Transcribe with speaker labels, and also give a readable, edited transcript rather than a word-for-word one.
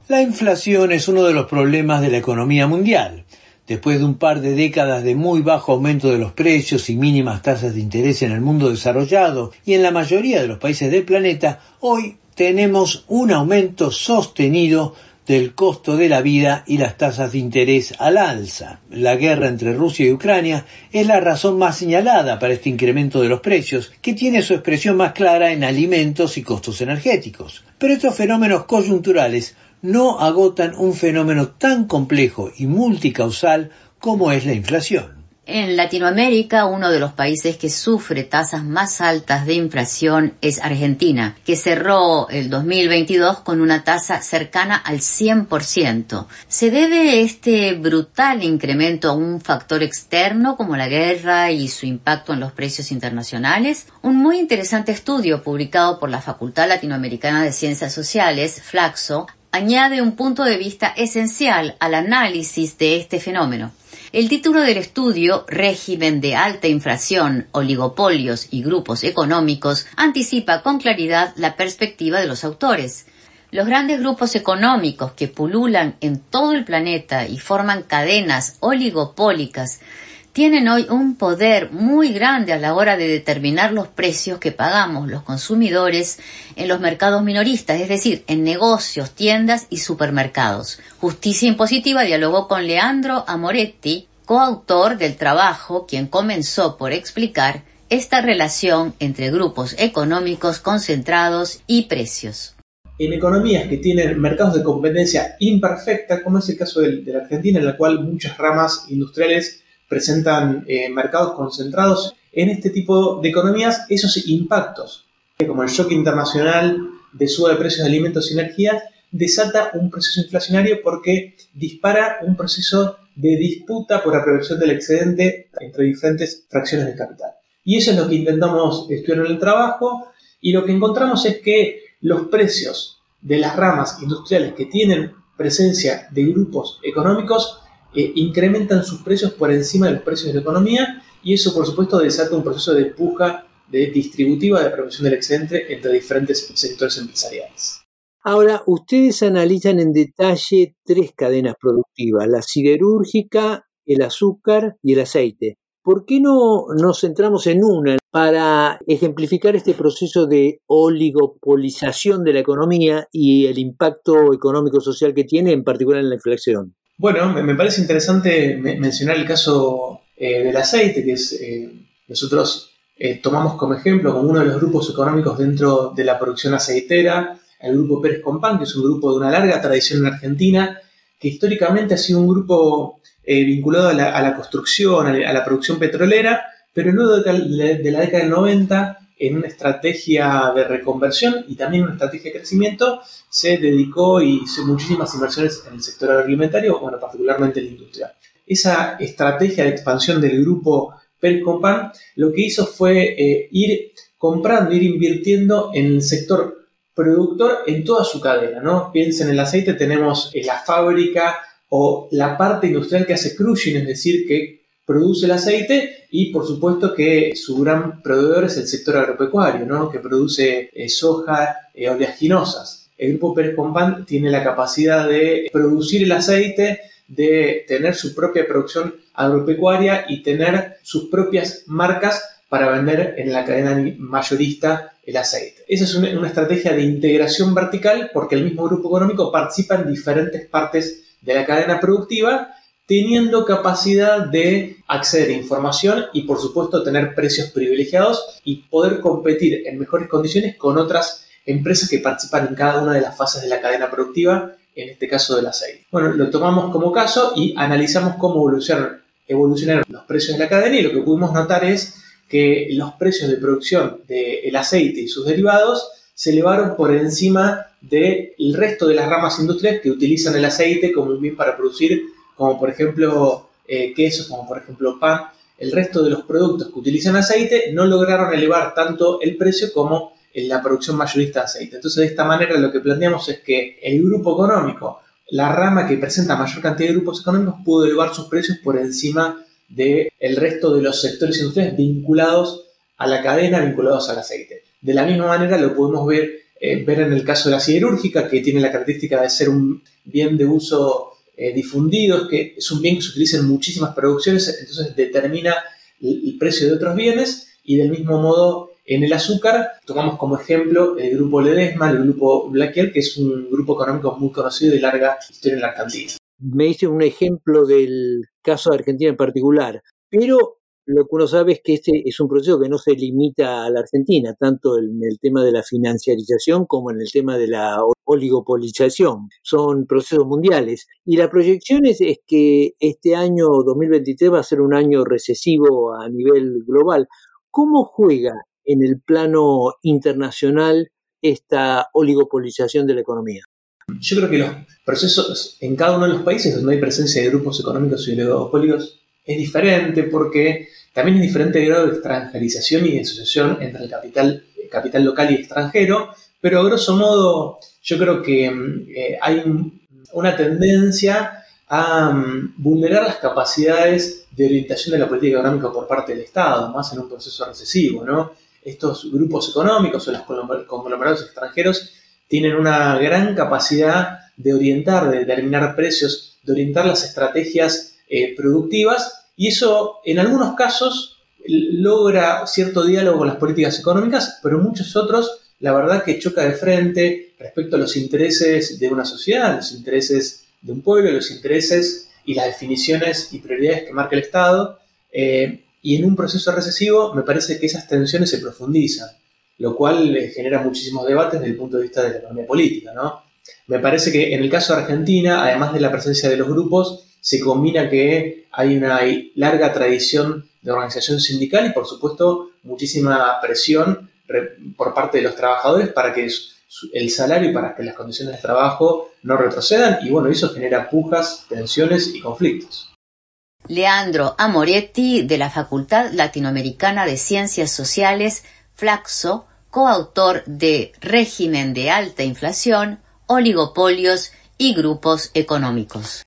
Speaker 1: La inflación es uno de los problemas de la economía mundial. Después de un par de décadas de muy bajo aumento de los precios y mínimas tasas de interés en el mundo desarrollado y en la mayoría de los países del planeta, hoy tenemos un aumento sostenido del costo de la vida y las tasas de interés al alza. La guerra entre Rusia y Ucrania es la razón más señalada para este incremento de los precios, que tiene su expresión más clara en alimentos y costos energéticos. Pero estos fenómenos coyunturales no agotan un fenómeno tan complejo y multicausal como es la inflación.
Speaker 2: En Latinoamérica, uno de los países que sufre tasas más altas de inflación es Argentina, que cerró el 2022 con una tasa cercana al 100%. ¿Se debe este brutal incremento a un factor externo como la guerra y su impacto en los precios internacionales? Un muy interesante estudio publicado por la Facultad Latinoamericana de Ciencias Sociales, Flaxo, añade un punto de vista esencial al análisis de este fenómeno. El título del estudio, Régimen de alta inflación, oligopolios y grupos económicos, anticipa con claridad la perspectiva de los autores. Los grandes grupos económicos que pululan en todo el planeta y forman cadenas oligopólicas tienen hoy un poder muy grande a la hora de determinar los precios que pagamos los consumidores en los mercados minoristas, es decir, en negocios, tiendas y supermercados. Justicia Impositiva dialogó con Leandro Amoretti, coautor del trabajo, quien comenzó por explicar esta relación entre grupos económicos concentrados y precios.
Speaker 3: En economías que tienen mercados de competencia imperfecta, como es el caso de la Argentina, en la cual muchas ramas industriales presentan mercados concentrados, en este tipo de economías esos impactos, como el shock internacional de suba de precios de alimentos y energía, desata un proceso inflacionario porque dispara un proceso de disputa por apropiación del excedente entre diferentes fracciones del capital. Y eso es lo que intentamos estudiar en el trabajo, y lo que encontramos es que los precios de las ramas industriales que tienen presencia de grupos económicos incrementan sus precios por encima de los precios de la economía, y eso por supuesto desata un proceso de puja distributiva de apropiación del excedente entre diferentes sectores empresariales.
Speaker 1: Ahora, ustedes analizan en detalle 3 cadenas productivas: la siderúrgica, el azúcar y el aceite. ¿Por qué no nos centramos en una para ejemplificar este proceso de oligopolización de la economía y el impacto económico-social que tiene, en particular en la inflación?
Speaker 3: Bueno, me parece interesante mencionar el caso del aceite, que es, nosotros tomamos como ejemplo, como uno de los grupos económicos dentro de la producción aceitera, el grupo Pérez Compán, que es un grupo de una larga tradición en Argentina, que históricamente ha sido un grupo vinculado a la construcción, a la producción petrolera, pero luego de la década del 90, en una estrategia de reconversión y también una estrategia de crecimiento, se dedicó y hizo muchísimas inversiones en el sector agroalimentario, bueno, particularmente en la industria. Esa estrategia de expansión del grupo Pérez Compán lo que hizo fue ir comprando, ir invirtiendo en el sector productor en toda su cadena, ¿no? Piensen, en el aceite tenemos la fábrica o la parte industrial que hace crushing, es decir, que produce el aceite, y por supuesto que su gran proveedor es el sector agropecuario, ¿no? Que produce soja, oleaginosas. El grupo Pérez Compán tiene la capacidad de producir el aceite, de tener su propia producción agropecuaria y tener sus propias marcas para vender en la cadena mayorista el aceite. Esa es una estrategia de integración vertical, porque el mismo grupo económico participa en diferentes partes de la cadena productiva, teniendo capacidad de acceder a información y, por supuesto, tener precios privilegiados y poder competir en mejores condiciones con otras empresas que participan en cada una de las fases de la cadena productiva, en este caso del aceite. Bueno, lo tomamos como caso y analizamos cómo evolucionaron los precios de la cadena, y lo que pudimos notar es que los precios de producción del aceite y sus derivados se elevaron por encima del resto de las ramas industriales que utilizan el aceite como un bien para producir, como por ejemplo quesos, como por ejemplo pan. El resto de los productos que utilizan aceite no lograron elevar tanto el precio como en la producción mayorista de aceite. Entonces, de esta manera lo que planteamos es que el grupo económico, la rama que presenta mayor cantidad de grupos económicos, pudo elevar sus precios por encima del resto de los sectores industriales vinculados a la cadena, vinculados al aceite. De la misma manera lo podemos ver ver en el caso de la siderúrgica, que tiene la característica de ser un bien de uso difundido, que es un bien que se utiliza en muchísimas producciones, entonces determina el precio de otros bienes, y del mismo modo en el azúcar tomamos como ejemplo el grupo Ledesma, el grupo Blaquier, que es un grupo económico muy conocido de larga historia en la Argentina.
Speaker 1: Me hice un ejemplo del caso de Argentina en particular, pero lo que uno sabe es que este es un proceso que no se limita a la Argentina, tanto en el tema de la financiarización como en el tema de la oligopolización. Son procesos mundiales. Y la proyección es que este año 2023 va a ser un año recesivo a nivel global. ¿Cómo juega en el plano internacional esta oligopolización de la economía?
Speaker 3: Yo creo que los procesos en cada uno de los países donde hay presencia de grupos económicos y oligopólicos es diferente, porque también es diferente el grado de extranjerización y de asociación entre el capital local y extranjero, pero a grosso modo yo creo que hay una tendencia a vulnerar las capacidades de orientación de la política económica por parte del Estado, más en un proceso recesivo, ¿no? Estos grupos económicos o los conglomerados extranjeros tienen una gran capacidad de orientar, de determinar precios, de orientar las estrategias productivas, y eso en algunos casos logra cierto diálogo con las políticas económicas, pero en muchos otros la verdad que choca de frente respecto a los intereses de una sociedad, los intereses de un pueblo, los intereses y las definiciones y prioridades que marca el Estado, y en un proceso recesivo me parece que esas tensiones se profundizan, lo cual genera muchísimos debates desde el punto de vista de la economía política, ¿no? Me parece que en el caso de Argentina, además de la presencia de los grupos, se combina que hay una larga tradición de organización sindical y, por supuesto, muchísima presión por parte de los trabajadores para que el salario y para que las condiciones de trabajo no retrocedan, y bueno, eso genera pujas, tensiones y conflictos.
Speaker 2: Leandro Amoretti, de la Facultad Latinoamericana de Ciencias Sociales, Flaxo, coautor de Régimen de Alta Inflación, Oligopolios y Grupos Económicos.